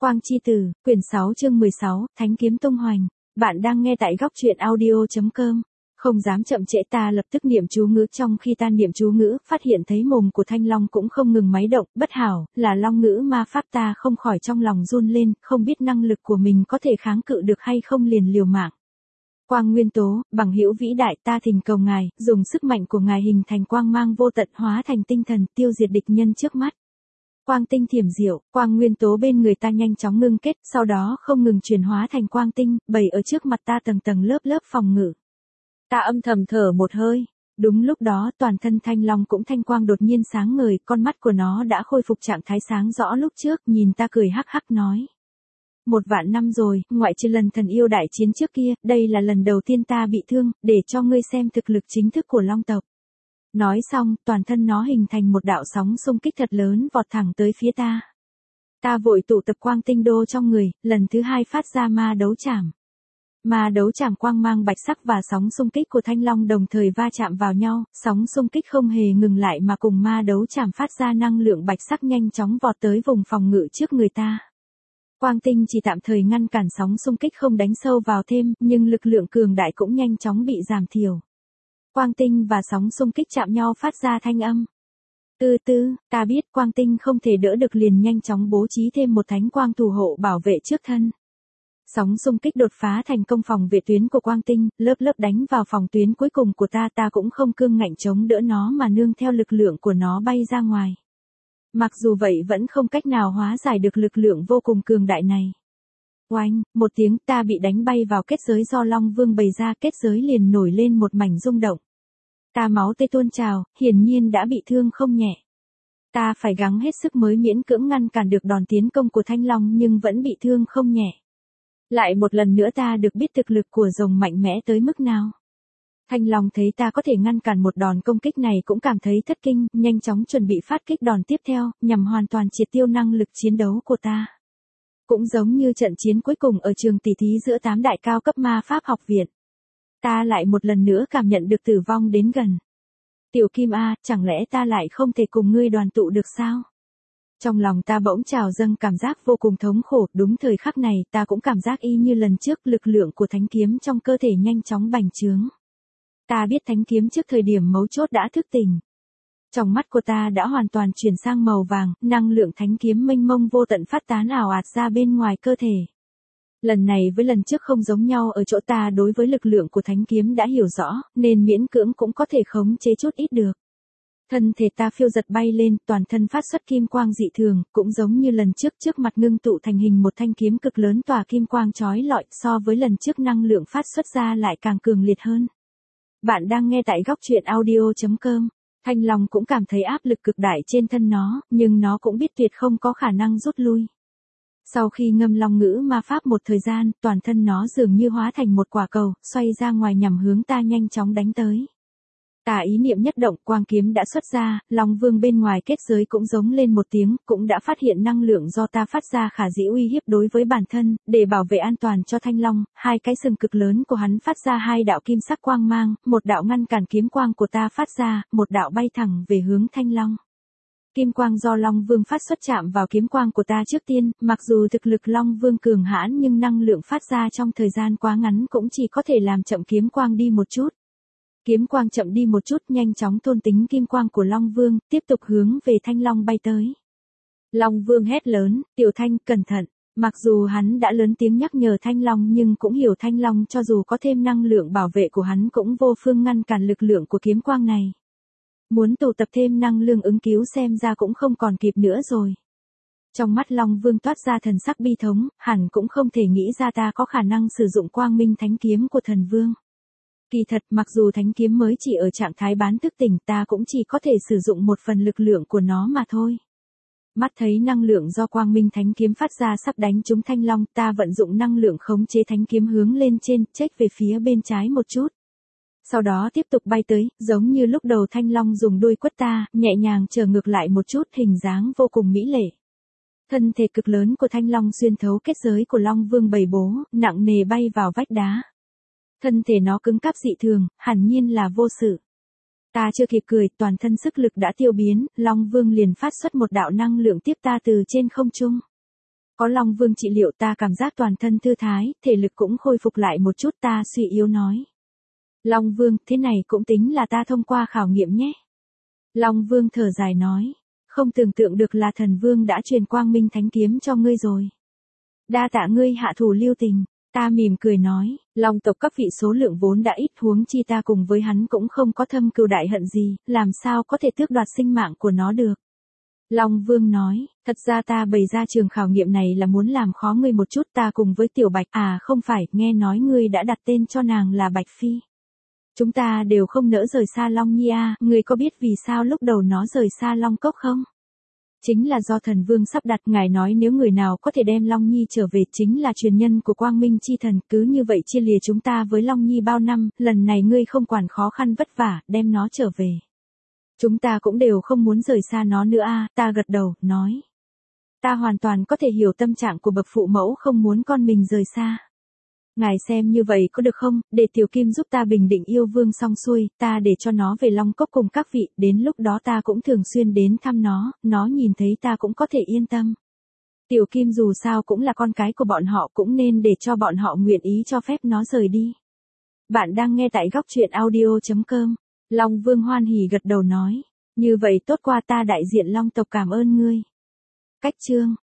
Quang Chi Tử, quyển 6 chương 16, Thánh kiếm tung hoành. Bạn đang nghe tại góc truyện audio.com. Không dám chậm trễ, ta lập tức niệm chú ngữ. Trong khi ta niệm chú ngữ, phát hiện thấy mồm của Thanh Long cũng không ngừng máy động. Bất hảo, là long ngữ ma pháp. Ta không khỏi trong lòng run lên, không biết năng lực của mình có thể kháng cự được hay không, liền liều mạng. Quang Nguyên Tố, bằng hữu vĩ đại, ta thỉnh cầu ngài, dùng sức mạnh của ngài hình thành quang mang vô tận, hóa thành tinh thần, tiêu diệt địch nhân trước mắt. Quang tinh thiểm diệu, quang nguyên tố bên người ta nhanh chóng ngưng kết, sau đó không ngừng chuyển hóa thành quang tinh, bày ở trước mặt ta tầng tầng lớp lớp phòng ngự. Ta âm thầm thở một hơi. Đúng lúc đó, toàn thân Thanh Long cũng thanh quang đột nhiên sáng ngời, con mắt của nó đã khôi phục trạng thái sáng rõ lúc trước, nhìn ta cười hắc hắc nói: 1.000 năm rồi, ngoại trừ lần thần yêu đại chiến trước kia, đây là lần đầu tiên ta bị thương, để cho ngươi xem thực lực chính thức của Long tộc. Nói xong, toàn thân nó hình thành một đạo sóng xung kích thật lớn vọt thẳng tới phía ta. Ta vội tụ tập quang tinh đô trong người, lần thứ hai phát ra ma đấu chảm. Ma đấu chảm quang mang bạch sắc và sóng xung kích của Thanh Long đồng thời va chạm vào nhau, sóng xung kích không hề ngừng lại mà cùng ma đấu chảm phát ra năng lượng bạch sắc nhanh chóng vọt tới vùng phòng ngự trước người ta. Quang tinh chỉ tạm thời ngăn cản sóng xung kích không đánh sâu vào thêm, nhưng lực lượng cường đại cũng nhanh chóng bị giảm thiểu. Quang tinh và sóng xung kích chạm nhau phát ra thanh âm. Từ từ, ta biết quang tinh không thể đỡ được, liền nhanh chóng bố trí thêm một thánh quang thủ hộ bảo vệ trước thân. Sóng xung kích đột phá thành công phòng vệ tuyến của quang tinh, lớp lớp đánh vào phòng tuyến cuối cùng của ta. Ta cũng không cương ngạnh chống đỡ nó mà nương theo lực lượng của nó bay ra ngoài. Mặc dù vậy vẫn không cách nào hóa giải được lực lượng vô cùng cường đại này. Oanh, một tiếng, ta bị đánh bay vào kết giới do Long Vương bày ra, kết giới liền nổi lên một mảnh rung động. Ta máu tê tuôn trào, hiển nhiên đã bị thương không nhẹ. Ta phải gắng hết sức mới miễn cưỡng ngăn cản được đòn tiến công của Thanh Long, nhưng vẫn bị thương không nhẹ. Lại một lần nữa ta được biết thực lực của rồng mạnh mẽ tới mức nào. Thanh Long thấy ta có thể ngăn cản một đòn công kích này cũng cảm thấy thất kinh, nhanh chóng chuẩn bị phát kích đòn tiếp theo, nhằm hoàn toàn triệt tiêu năng lực chiến đấu của ta. Cũng giống như trận chiến cuối cùng ở trường tỷ thí giữa 8 đại cao cấp ma pháp học viện. Ta lại một lần nữa cảm nhận được tử vong đến gần. Tiểu Kim A, chẳng lẽ ta lại không thể cùng ngươi đoàn tụ được sao? Trong lòng ta bỗng trào dâng cảm giác vô cùng thống khổ, đúng thời khắc này ta cũng cảm giác y như lần trước, lực lượng của thánh kiếm trong cơ thể nhanh chóng bành trướng. Ta biết thánh kiếm trước thời điểm mấu chốt đã thức tỉnh. Trong mắt của ta đã hoàn toàn chuyển sang màu vàng, năng lượng thánh kiếm mênh mông vô tận phát tán ảo ạt ra bên ngoài cơ thể. Lần này với lần trước không giống nhau ở chỗ ta đối với lực lượng của thánh kiếm đã hiểu rõ, nên miễn cưỡng cũng có thể khống chế chút ít được. Thân thể ta phiêu giật bay lên, toàn thân phát xuất kim quang dị thường, cũng giống như lần trước, trước mặt ngưng tụ thành hình một thanh kiếm cực lớn tỏa kim quang chói lọi, so với lần trước năng lượng phát xuất ra lại càng cường liệt hơn. Bạn đang nghe tại góc truyện audio.com. Thanh Long cũng cảm thấy áp lực cực đại trên thân nó, nhưng nó cũng biết tuyệt không có khả năng rút lui. Sau khi ngâm long ngữ ma pháp một thời gian, toàn thân nó dường như hóa thành một quả cầu, xoay ra ngoài nhằm hướng ta nhanh chóng đánh tới. Ta ý niệm nhất động, quang kiếm đã xuất ra, Long Vương bên ngoài kết giới cũng giống lên một tiếng, cũng đã phát hiện năng lượng do ta phát ra khả dĩ uy hiếp đối với bản thân, để bảo vệ an toàn cho Thanh Long. Hai cái sừng cực lớn của hắn phát ra hai đạo kim sắc quang mang, một đạo ngăn cản kiếm quang của ta phát ra, một đạo bay thẳng về hướng Thanh Long. Kim quang do Long Vương phát xuất chạm vào kiếm quang của ta trước tiên, mặc dù thực lực Long Vương cường hãn nhưng năng lượng phát ra trong thời gian quá ngắn cũng chỉ có thể làm chậm kiếm quang đi một chút. Kiếm quang chậm đi một chút, nhanh chóng thôn tính kim quang của Long Vương, tiếp tục hướng về Thanh Long bay tới. Long Vương hét lớn: Tiểu Thanh, cẩn thận. Mặc dù hắn đã lớn tiếng nhắc nhở Thanh Long nhưng cũng hiểu Thanh Long cho dù có thêm năng lượng bảo vệ của hắn cũng vô phương ngăn cản lực lượng của kiếm quang này. Muốn tụ tập thêm năng lượng ứng cứu xem ra cũng không còn kịp nữa rồi. Trong mắt Long Vương toát ra thần sắc bi thống, hẳn cũng không thể nghĩ ra ta có khả năng sử dụng quang minh thánh kiếm của thần vương. Kỳ thật, mặc dù thánh kiếm mới chỉ ở trạng thái bán thức tỉnh, ta cũng chỉ có thể sử dụng một phần lực lượng của nó mà thôi. Mắt thấy năng lượng do quang minh thánh kiếm phát ra sắp đánh trúng Thanh Long, ta vận dụng năng lượng khống chế thánh kiếm hướng lên trên, chếch về phía bên trái một chút. Sau đó tiếp tục bay tới, giống như lúc đầu Thanh Long dùng đuôi quất ta, nhẹ nhàng trở ngược lại một chút, hình dáng vô cùng mỹ lệ. Thân thể cực lớn của Thanh Long xuyên thấu kết giới của Long Vương bầy bố, nặng nề bay vào vách đá. Thân thể nó cứng cáp dị thường, hẳn nhiên là vô sự. Ta chưa kịp cười, toàn thân sức lực đã tiêu biến, Long Vương liền phát xuất một đạo năng lượng tiếp ta từ trên không trung. Có Long Vương trị liệu ta cảm giác toàn thân thư thái, thể lực cũng khôi phục lại một chút, ta suy yếu nói. Long Vương, thế này cũng tính là ta thông qua khảo nghiệm nhé. Long Vương thở dài nói, không tưởng tượng được là thần vương đã truyền quang minh thánh kiếm cho ngươi rồi. Đa tạ ngươi hạ thủ lưu tình, ta mỉm cười nói, Long tộc các vị số lượng vốn đã ít, huống chi ta cùng với hắn cũng không có thâm cừu đại hận gì, làm sao có thể tước đoạt sinh mạng của nó được. Long Vương nói, thật ra ta bày ra trường khảo nghiệm này là muốn làm khó ngươi một chút, ta cùng với Tiểu Bạch, không phải, nghe nói ngươi đã đặt tên cho nàng là Bạch Phi. Chúng ta đều không nỡ rời xa Long Nhi ngươi có biết vì sao lúc đầu nó rời xa Long Cốc không? Chính là do thần vương sắp đặt, ngài nói nếu người nào có thể đem Long Nhi trở về chính là truyền nhân của Quang Minh chi thần, cứ như vậy chia lìa chúng ta với Long Nhi bao năm, lần này ngươi không quản khó khăn vất vả, đem nó trở về. Chúng ta cũng đều không muốn rời xa nó nữa ta gật đầu, nói. Ta hoàn toàn có thể hiểu tâm trạng của bậc phụ mẫu không muốn con mình rời xa. Ngài xem như vậy có được không, để Tiểu Kim giúp ta bình định yêu vương xong xuôi, ta để cho nó về Long Cốc cùng các vị, đến lúc đó ta cũng thường xuyên đến thăm nó nhìn thấy ta cũng có thể yên tâm. Tiểu Kim dù sao cũng là con cái của bọn họ, cũng nên để cho bọn họ nguyện ý cho phép nó rời đi. Bạn đang nghe tại góc truyện audio.com. Long Vương hoan hỉ gật đầu nói, như vậy tốt qua, ta đại diện Long tộc cảm ơn ngươi. Cách chương